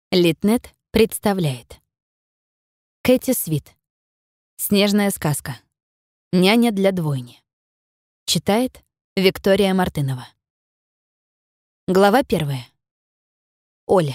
Литнет представляет. Кэти Свит. Снежная сказка. Няня для двойни. Читает Виктория Мартынова. Глава 1. Оля.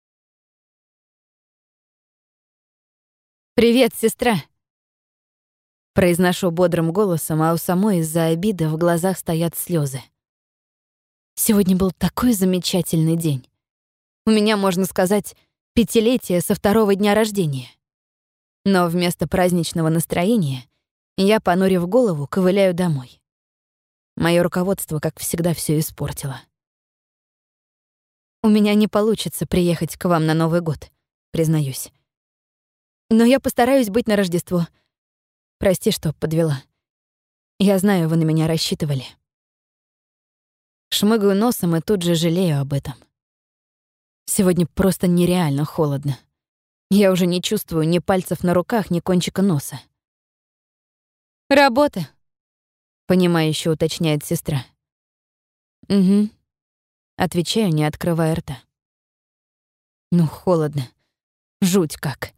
«Привет, сестра!» Произношу бодрым голосом, а у самой из-за обиды в глазах стоят слезы. Сегодня был такой замечательный день. У меня, можно сказать, 5-летие со 2-го дня рождения. Но вместо праздничного настроения я, понурив голову, ковыляю домой. Моё руководство, как всегда, всё испортило. У меня не получится приехать к вам на Новый год, признаюсь. Но я постараюсь быть на Рождество. Прости, что подвела. Я знаю, вы на меня рассчитывали. Шмыгаю носом и тут же жалею об этом. Сегодня просто нереально холодно. Я уже не чувствую ни пальцев на руках, ни кончика носа. «Работа», — понимающе уточняет сестра. «Угу», — отвечаю, не открывая рта. Ну, холодно. Жуть как.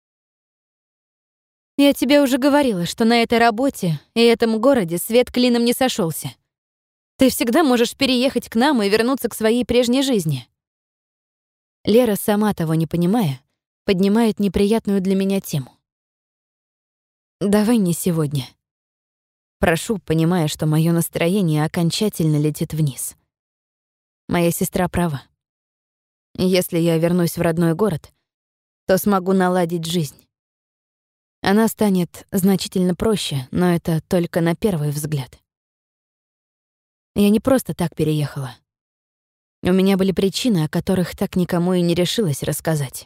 «Я тебе уже говорила, что на этой работе и этом городе свет клином не сошёлся. Ты всегда можешь переехать к нам и вернуться к своей прежней жизни». Лера, сама того не понимая, поднимает неприятную для меня тему. «Давай не сегодня». Прошу, понимая, что моё настроение окончательно летит вниз. Моя сестра права. Если я вернусь в родной город, то смогу наладить жизнь. Она станет значительно проще, но это только на первый взгляд. Я не просто так переехала. У меня были причины, о которых так никому и не решилась рассказать.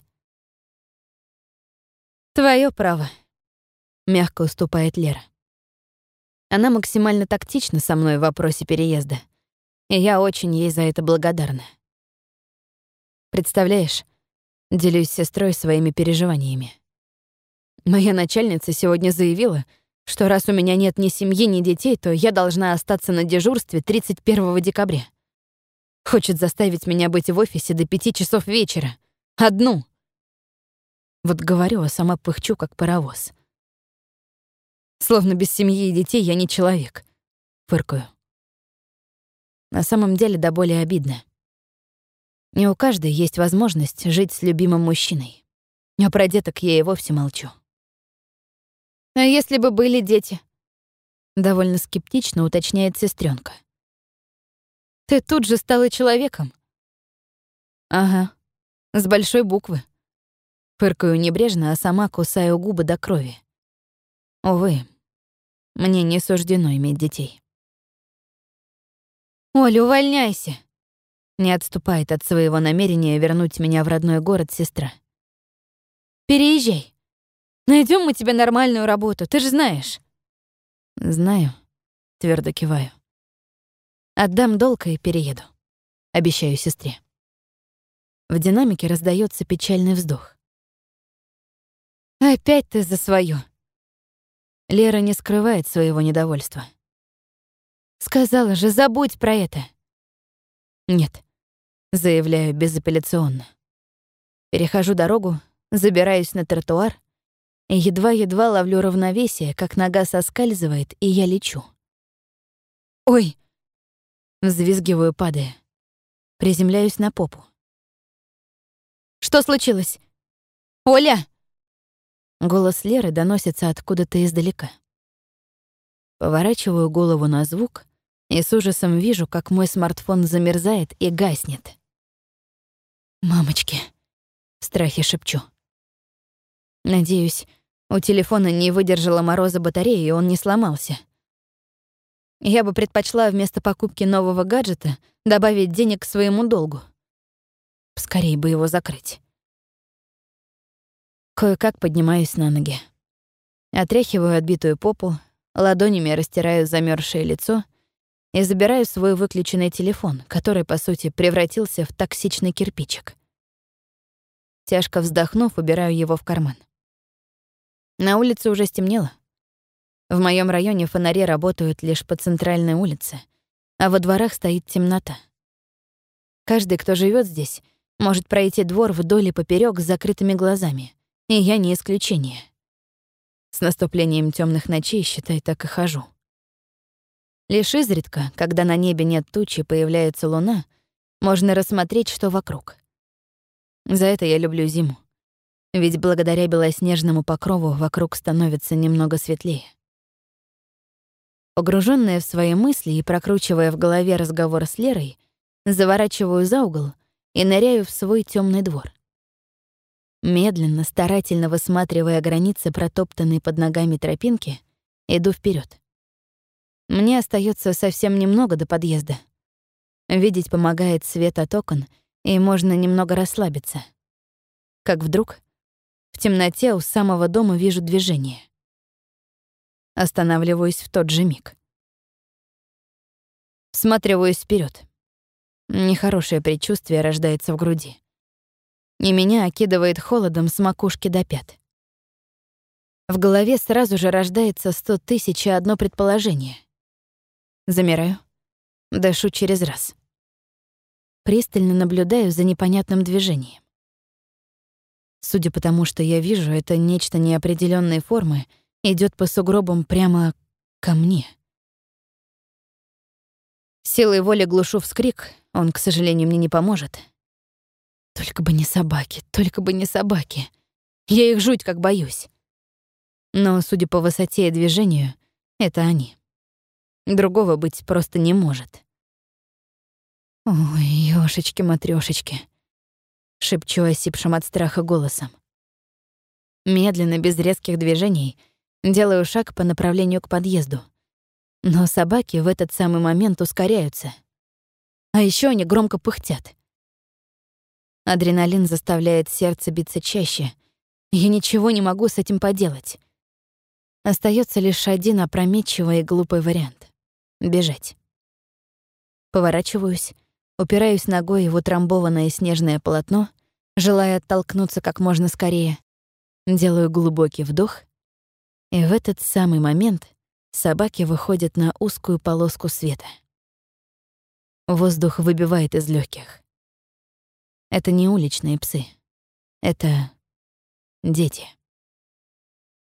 «Твоё право», — мягко уступает Лера. Она максимально тактична со мной в вопросе переезда, и я очень ей за это благодарна. Представляешь, делюсь с сестрой своими переживаниями. Моя начальница сегодня заявила, что раз у меня нет ни семьи, ни детей, то я должна остаться на дежурстве 31 декабря. Хочет заставить меня быть в офисе до 5 часов вечера. Одну. Вот говорю, а сама пыхчу, как паровоз. Словно без семьи и детей я не человек. Фыркаю. На самом деле до боли обидно. Не у каждой есть возможность жить с любимым мужчиной. А про деток я и вовсе молчу. «А если бы были дети?» Довольно скептично уточняет сестренка. «Ты тут же стала человеком». «Ага, с большой буквы». Фыркаю небрежно, а сама кусаю губы до крови. Увы, мне не суждено иметь детей. «Оля, увольняйся!» Не отступает от своего намерения вернуть меня в родной город сестра. «Переезжай. Найдем мы тебе нормальную работу, ты же знаешь». «Знаю», — твердо киваю. «Отдам долг и перееду», — обещаю сестре. В динамике раздается печальный вздох. «Опять ты за своё». Лера не скрывает своего недовольства. «Сказала же, забудь про это». «Нет», — заявляю безапелляционно. Перехожу дорогу, забираюсь на тротуар и едва-едва ловлю равновесие, как нога соскальзывает, и я лечу. «Ой!» — взвизгиваю, падая. Приземляюсь на попу. «Что случилось? Оля!» Голос Леры доносится откуда-то издалека. Поворачиваю голову на звук и с ужасом вижу, как мой смартфон замерзает и гаснет. «Мамочки!» — в страхе шепчу. Надеюсь, у телефона не выдержала мороза батарея, и он не сломался. Я бы предпочла вместо покупки нового гаджета добавить денег к своему долгу. Скорее бы его закрыть. Кое-как поднимаюсь на ноги. Отряхиваю отбитую попу, ладонями растираю замерзшее лицо и забираю свой выключенный телефон, который, по сути, превратился в токсичный кирпичик. Тяжко вздохнув, убираю его в карман. На улице уже стемнело. В моем районе фонари работают лишь по центральной улице, а во дворах стоит темнота. Каждый, кто живет здесь, может пройти двор вдоль и поперёк с закрытыми глазами, и я не исключение. С наступлением темных ночей, считай, так и хожу. Лишь изредка, когда на небе нет тучи, появляется луна, можно рассмотреть, что вокруг. За это я люблю зиму. Ведь благодаря белоснежному покрову вокруг становится немного светлее. Погруженная в свои мысли и прокручивая в голове разговор с Лерой, заворачиваю за угол и ныряю в свой темный двор. Медленно, старательно высматривая границы протоптанной под ногами тропинки, иду вперед. Мне остается совсем немного до подъезда. Видеть помогает свет от окон, и можно немного расслабиться. Как вдруг в темноте у самого дома вижу движение. Останавливаюсь в тот же миг. Всматриваюсь вперед. Нехорошее предчувствие рождается в груди. И меня окидывает холодом с макушки до пят. В голове сразу же рождается 100 000 и одно предположение. Замираю, дышу через раз. Пристально наблюдаю за непонятным движением. Судя по тому, что я вижу, это нечто неопределённой формы идёт по сугробам прямо ко мне. Силой воли глушу вскрик, он, к сожалению, мне не поможет. Только бы не собаки, только бы не собаки. Я их жуть как боюсь. Но, судя по высоте и движению, это они. Другого быть просто не может. «Ой, ёшечки-матрёшечки», — шепчу осипшим от страха голосом. Медленно, без резких движений, делаю шаг по направлению к подъезду. Но собаки в этот самый момент ускоряются. А ещё они громко пыхтят. Адреналин заставляет сердце биться чаще. Я ничего не могу с этим поделать. Остаётся лишь один опрометчивый и глупый вариант — бежать. Поворачиваюсь, упираюсь ногой в утрамбованное снежное полотно, желая оттолкнуться как можно скорее. Делаю глубокий вдох, и в этот самый момент собаки выходят на узкую полоску света. Воздух выбивает из легких. Это не уличные псы. Это дети.